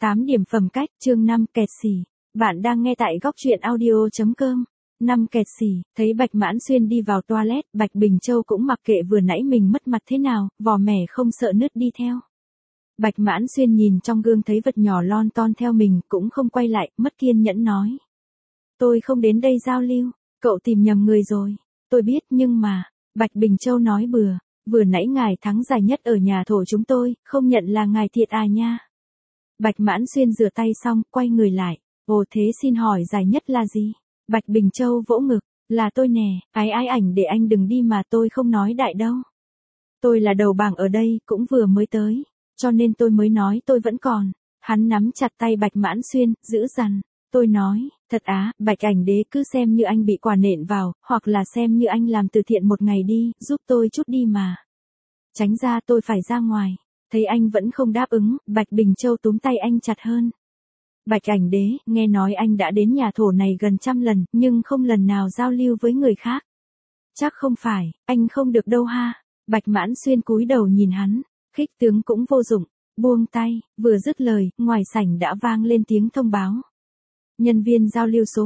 8 điểm phẩm cách, chương 5, kẹt xì. Bạn đang nghe tại góc truyện audio.com. 5 kẹt xì, thấy Bạch Mãn Xuyên đi vào toilet, Bạch Bình Châu cũng mặc kệ vừa nãy mình mất mặt thế nào, vò mẻ không sợ nứt đi theo. Bạch Mãn Xuyên nhìn trong gương thấy vật nhỏ lon ton theo mình, cũng không quay lại, mất kiên nhẫn nói. Tôi không đến đây giao lưu, cậu tìm nhầm người rồi. Tôi biết nhưng mà, Bạch Bình Châu nói bừa, vừa nãy ngài thắng giải nhất ở nhà thổ chúng tôi, không nhận là ngài thiệt à nha. Bạch Mãn Xuyên rửa tay xong, quay người lại. Ồ thế xin hỏi giải nhất là gì? Bạch Bình Châu vỗ ngực, là tôi nè, ái ảnh để anh đừng đi mà tôi không nói đại đâu. Tôi là đầu bảng ở đây, cũng vừa mới tới, cho nên tôi mới nói tôi vẫn còn. Hắn nắm chặt tay Bạch Mãn Xuyên, giữ dằn. Tôi nói, thật á, Bạch ảnh đế cứ xem như anh bị quả nện vào, hoặc là xem như anh làm từ thiện một ngày đi, giúp tôi chút đi mà. Tránh ra tôi phải ra ngoài. Thấy anh vẫn không đáp ứng, Bạch Bình Châu túm tay anh chặt hơn. Bạch ảnh đế, nghe nói anh đã đến nhà thổ này gần 100 lần, nhưng không lần nào giao lưu với người khác. Chắc không phải, anh không được đâu ha. Bạch Mãn Xuyên cúi đầu nhìn hắn, khích tướng cũng vô dụng, buông tay, vừa dứt lời, ngoài sảnh đã vang lên tiếng thông báo. Nhân viên giao lưu số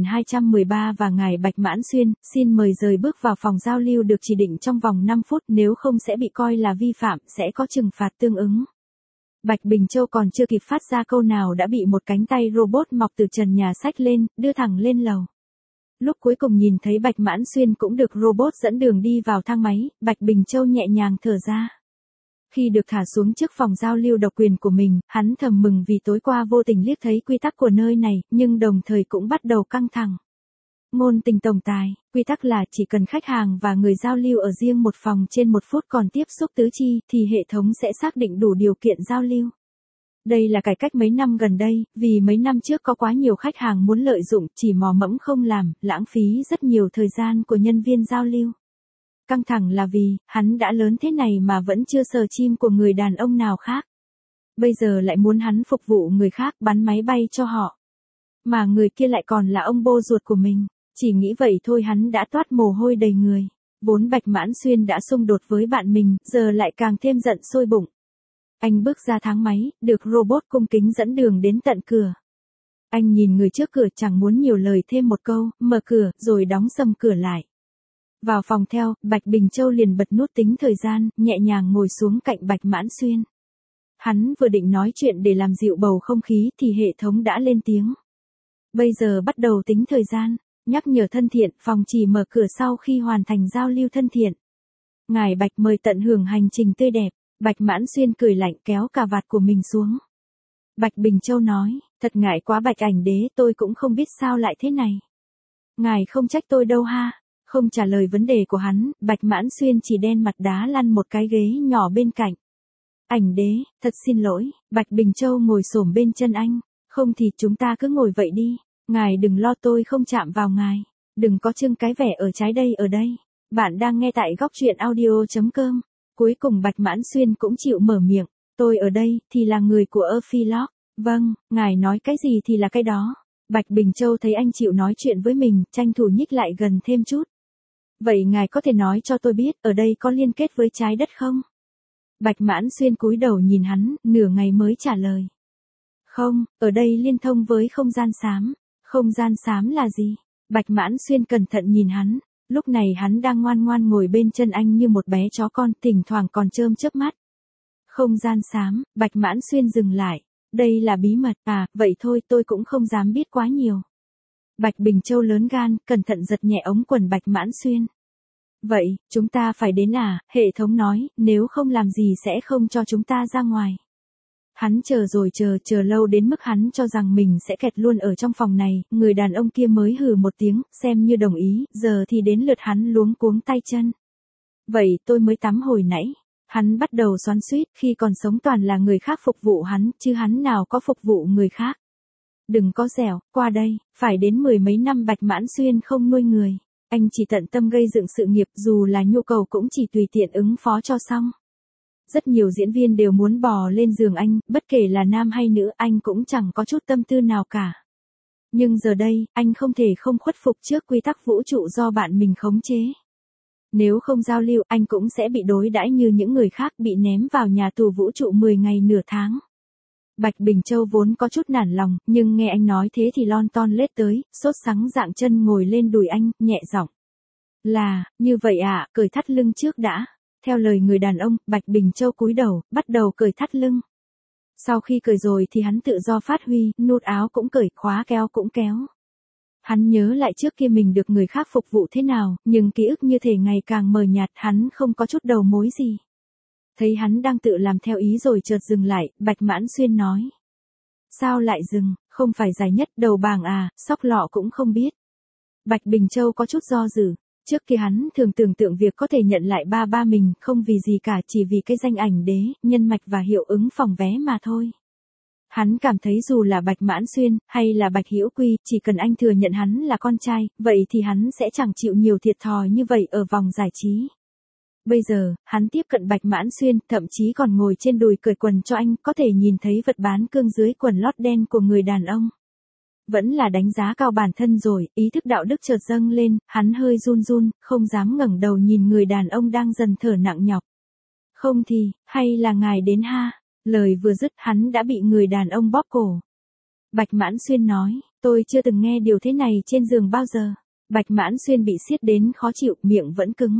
1213 và ngài Bạch Mãn Xuyên, xin mời rời bước vào phòng giao lưu được chỉ định trong vòng 5 phút, nếu không sẽ bị coi là vi phạm, sẽ có trừng phạt tương ứng. Bạch Bình Châu còn chưa kịp phát ra câu nào đã bị một cánh tay robot mọc từ trần nhà xách lên, đưa thẳng lên lầu. Lúc cuối cùng nhìn thấy Bạch Mãn Xuyên cũng được robot dẫn đường đi vào thang máy, Bạch Bình Châu nhẹ nhàng thở ra. Khi được thả xuống trước phòng giao lưu độc quyền của mình, hắn thầm mừng vì tối qua vô tình liếc thấy quy tắc của nơi này, nhưng đồng thời cũng bắt đầu căng thẳng. Ngôn tình tổng tài, quy tắc là chỉ cần khách hàng và người giao lưu ở riêng một phòng trên 1 phút còn tiếp xúc tứ chi, thì hệ thống sẽ xác định đủ điều kiện giao lưu. Đây là cải cách mấy năm gần đây, vì mấy năm trước có quá nhiều khách hàng muốn lợi dụng, chỉ mò mẫm không làm, lãng phí rất nhiều thời gian của nhân viên giao lưu. Căng thẳng là vì, hắn đã lớn thế này mà vẫn chưa sờ chim của người đàn ông nào khác. Bây giờ lại muốn hắn phục vụ người khác bắn máy bay cho họ. Mà người kia lại còn là ông bô ruột của mình. Chỉ nghĩ vậy thôi hắn đã toát mồ hôi đầy người. Vốn Bạch Mãn Xuyên đã xung đột với bạn mình, giờ lại càng thêm giận sôi bụng. Anh bước ra thang máy, được robot cung kính dẫn đường đến tận cửa. Anh nhìn người trước cửa chẳng muốn nhiều lời thêm một câu, mở cửa, rồi đóng sầm cửa lại. Vào phòng theo, Bạch Bình Châu liền bật nút tính thời gian, nhẹ nhàng ngồi xuống cạnh Bạch Mãn Xuyên. Hắn vừa định nói chuyện để làm dịu bầu không khí thì hệ thống đã lên tiếng. Bây giờ bắt đầu tính thời gian, nhắc nhở thân thiện, phòng chỉ mở cửa sau khi hoàn thành giao lưu thân thiện. Ngài Bạch mời tận hưởng hành trình tươi đẹp. Bạch Mãn Xuyên cười lạnh kéo cà vạt của mình xuống. Bạch Bình Châu nói, thật ngại quá Bạch ảnh đế, tôi cũng không biết sao lại thế này. Ngài không trách tôi đâu ha. Không trả lời vấn đề của hắn, Bạch Mãn Xuyên chỉ đen mặt đá lăn một cái ghế nhỏ bên cạnh. Ảnh đế, thật xin lỗi, Bạch Bình Châu ngồi xổm bên chân anh, không thì chúng ta cứ ngồi vậy đi, ngài đừng lo tôi không chạm vào ngài, đừng có trưng cái vẻ ở trái đây ở đây. Bạn đang nghe tại góc truyện audio.com, cuối cùng Bạch Mãn Xuyên cũng chịu mở miệng, tôi ở đây thì là người của Ephilog, vâng, ngài nói cái gì thì là cái đó. Bạch Bình Châu thấy anh chịu nói chuyện với mình, tranh thủ nhích lại gần thêm chút. Vậy ngài có thể nói cho tôi biết, ở đây có liên kết với trái đất không? Bạch Mãn Xuyên cúi đầu nhìn hắn, nửa ngày mới trả lời. Không, ở đây liên thông với không gian xám. Không gian xám là gì? Bạch Mãn Xuyên cẩn thận nhìn hắn, lúc này hắn đang ngoan ngoan ngồi bên chân anh như một bé chó con, thỉnh thoảng còn chớm chớp mắt. Không gian xám, Bạch Mãn Xuyên dừng lại. Đây là bí mật, à, vậy thôi tôi cũng không dám biết quá nhiều. Bạch Bình Châu lớn gan, cẩn thận giật nhẹ ống quần Bạch Mãn Xuyên. Vậy, chúng ta phải đến à, hệ thống nói, nếu không làm gì sẽ không cho chúng ta ra ngoài. Hắn chờ rồi chờ lâu đến mức hắn cho rằng mình sẽ kẹt luôn ở trong phòng này, người đàn ông kia mới hừ một tiếng, xem như đồng ý, giờ thì đến lượt hắn luống cuống tay chân. Vậy tôi mới tắm hồi nãy. Hắn bắt đầu xoắn xuýt, khi còn sống toàn là người khác phục vụ hắn, chứ hắn nào có phục vụ người khác. Đừng có dẻo, qua đây, phải đến 10 mấy năm Bạch Mãn Xuyên không nuôi người. Anh chỉ tận tâm gây dựng sự nghiệp, dù là nhu cầu cũng chỉ tùy tiện ứng phó cho xong. Rất nhiều diễn viên đều muốn bò lên giường anh, bất kể là nam hay nữ, anh cũng chẳng có chút tâm tư nào cả. Nhưng giờ đây, anh không thể không khuất phục trước quy tắc vũ trụ do bạn mình khống chế. Nếu không giao lưu, anh cũng sẽ bị đối đãi như những người khác, bị ném vào nhà tù vũ trụ 10 ngày nửa tháng. Bạch Bình Châu vốn có chút nản lòng, nhưng nghe anh nói thế thì lon ton lết tới, sốt sắng dạng chân ngồi lên đùi anh, nhẹ giọng. Là, như vậy à, cởi thắt lưng trước đã. Theo lời người đàn ông, Bạch Bình Châu cúi đầu, bắt đầu cởi thắt lưng. Sau khi cởi rồi thì hắn tự do phát huy, nút áo cũng cởi, khóa kéo cũng kéo. Hắn nhớ lại trước kia mình được người khác phục vụ thế nào, nhưng ký ức như thể ngày càng mờ nhạt, hắn không có chút đầu mối gì. Thấy hắn đang tự làm theo ý rồi chợt dừng lại, Bạch Mãn Xuyên nói. Sao lại dừng, không phải giải nhất đầu bàng à, sóc lọ cũng không biết. Bạch Bình Châu có chút do dự. Trước kia hắn thường tưởng tượng việc có thể nhận lại ba mình, không vì gì cả, chỉ vì cái danh ảnh đế, nhân mạch và hiệu ứng phòng vé mà thôi. Hắn cảm thấy dù là Bạch Mãn Xuyên, hay là Bạch Hữu Quy, chỉ cần anh thừa nhận hắn là con trai, vậy thì hắn sẽ chẳng chịu nhiều thiệt thòi như vậy ở vòng giải trí. Bây giờ, hắn tiếp cận Bạch Mãn Xuyên, thậm chí còn ngồi trên đùi cởi quần cho anh, có thể nhìn thấy vật bán cương dưới quần lót đen của người đàn ông. Vẫn là đánh giá cao bản thân rồi, ý thức đạo đức chợt dâng lên, hắn hơi run run, không dám ngẩng đầu nhìn người đàn ông đang dần thở nặng nhọc. Không thì, hay là ngài đến ha? Lời vừa dứt hắn đã bị người đàn ông bóp cổ. Bạch Mãn Xuyên nói, tôi chưa từng nghe điều thế này trên giường bao giờ. Bạch Mãn Xuyên bị siết đến khó chịu, miệng vẫn cứng.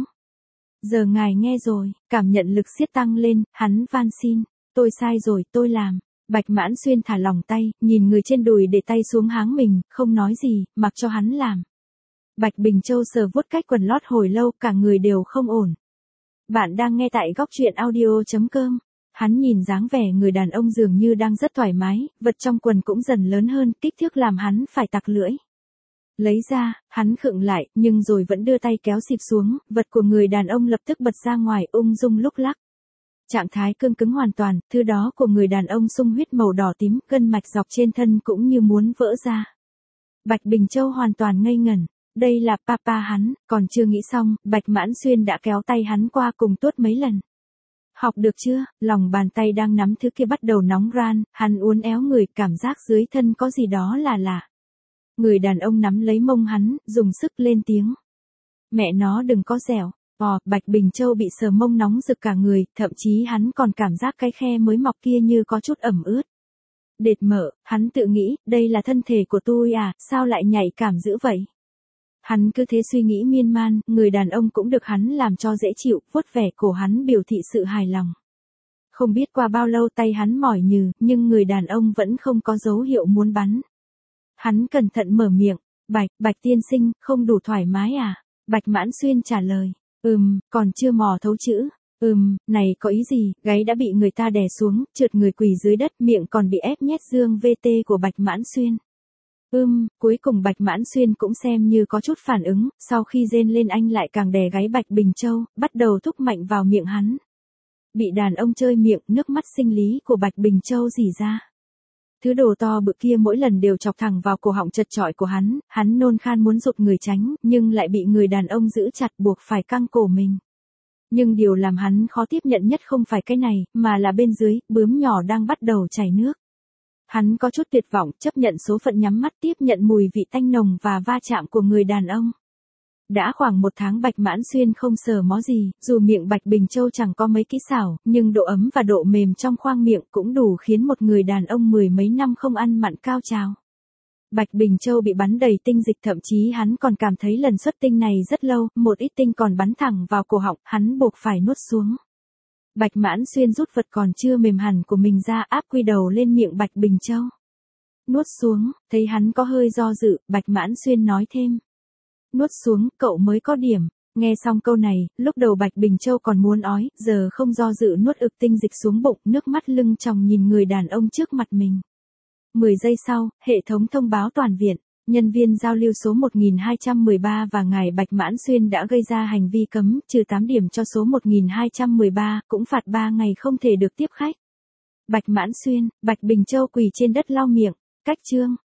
Giờ ngài nghe rồi, cảm nhận lực siết tăng lên, hắn van xin, tôi sai rồi, tôi làm. Bạch Mãn Xuyên thả lỏng tay, nhìn người trên đùi để tay xuống háng mình, không nói gì, mặc cho hắn làm. Bạch Bình Châu sờ vuốt cách quần lót hồi lâu, cả người đều không ổn. Bạn đang nghe tại góc truyện audio.com. Hắn nhìn dáng vẻ người đàn ông dường như đang rất thoải mái, vật trong quần cũng dần lớn hơn, kích thước làm hắn phải tặc lưỡi. Lấy ra, hắn khựng lại, nhưng rồi vẫn đưa tay kéo xịp xuống, vật của người đàn ông lập tức bật ra ngoài, ung dung lúc lắc. Trạng thái cương cứng hoàn toàn, thứ đó của người đàn ông sung huyết màu đỏ tím, gân mạch dọc trên thân cũng như muốn vỡ ra. Bạch Bình Châu hoàn toàn ngây ngẩn, đây là papa hắn, còn chưa nghĩ xong, Bạch Mãn Xuyên đã kéo tay hắn qua cùng tuốt mấy lần. Học được chưa, lòng bàn tay đang nắm thứ kia bắt đầu nóng ran, hắn uốn éo người, cảm giác dưới thân có gì đó là lạ. Người đàn ông nắm lấy mông hắn, dùng sức lên tiếng. Mẹ nó đừng có dẻo. Bạch Bình Châu bị sờ mông nóng rực cả người, thậm chí hắn còn cảm giác cái khe mới mọc kia như có chút ẩm ướt. Đệt mở, hắn tự nghĩ, đây là thân thể của tôi à, sao lại nhạy cảm dữ vậy? Hắn cứ thế suy nghĩ miên man, người đàn ông cũng được hắn làm cho dễ chịu, vuốt vẻ cổ hắn biểu thị sự hài lòng. Không biết qua bao lâu tay hắn mỏi nhừ, nhưng người đàn ông vẫn không có dấu hiệu muốn bắn. Hắn cẩn thận mở miệng, Bạch tiên sinh, không đủ thoải mái à? Bạch Mãn Xuyên trả lời. Còn chưa mò thấu chữ. Này có ý gì, gáy đã bị người ta đè xuống, trượt người quỳ dưới đất, miệng còn bị ép nhét dương VT của Bạch Mãn Xuyên. Cuối cùng Bạch Mãn Xuyên cũng xem như có chút phản ứng, sau khi rên lên anh lại càng đè gáy Bạch Bình Châu, bắt đầu thúc mạnh vào miệng hắn. Bị đàn ông chơi miệng, nước mắt sinh lý của Bạch Bình Châu rỉ ra. Thứ đồ to bự kia mỗi lần đều chọc thẳng vào cổ họng chật chọi của hắn nôn khan muốn rụt người tránh, nhưng lại bị người đàn ông giữ chặt buộc phải căng cổ mình. Nhưng điều làm hắn khó tiếp nhận nhất không phải cái này, mà là bên dưới, bướm nhỏ đang bắt đầu chảy nước. Hắn có chút tuyệt vọng, chấp nhận số phận nhắm mắt tiếp nhận mùi vị tanh nồng và va chạm của người đàn ông. Đã khoảng 1 tháng Bạch Mãn Xuyên không sờ mó gì, dù miệng Bạch Bình Châu chẳng có mấy kỹ xảo, nhưng độ ấm và độ mềm trong khoang miệng cũng đủ khiến một người đàn ông 10 mấy năm không ăn mặn cao trào. Bạch Bình Châu bị bắn đầy tinh dịch, thậm chí hắn còn cảm thấy lần xuất tinh này rất lâu, một ít tinh còn bắn thẳng vào cổ họng, hắn buộc phải nuốt xuống. Bạch Mãn Xuyên rút vật còn chưa mềm hẳn của mình ra, áp quy đầu lên miệng Bạch Bình Châu. Nuốt xuống, thấy hắn có hơi do dự, Bạch Mãn Xuyên nói thêm. Nuốt xuống, cậu mới có điểm. Nghe xong câu này, lúc đầu Bạch Bình Châu còn muốn ói, giờ không do dự nuốt ực tinh dịch xuống bụng, nước mắt lưng tròng nhìn người đàn ông trước mặt mình. 10 giây sau, hệ thống thông báo toàn viện. Nhân viên giao lưu số 1213 và ngài Bạch Mãn Xuyên đã gây ra hành vi cấm, trừ 8 điểm cho số 1213, cũng phạt 3 ngày không thể được tiếp khách. Bạch Mãn Xuyên, Bạch Bình Châu quỳ trên đất lau miệng. Cách chương.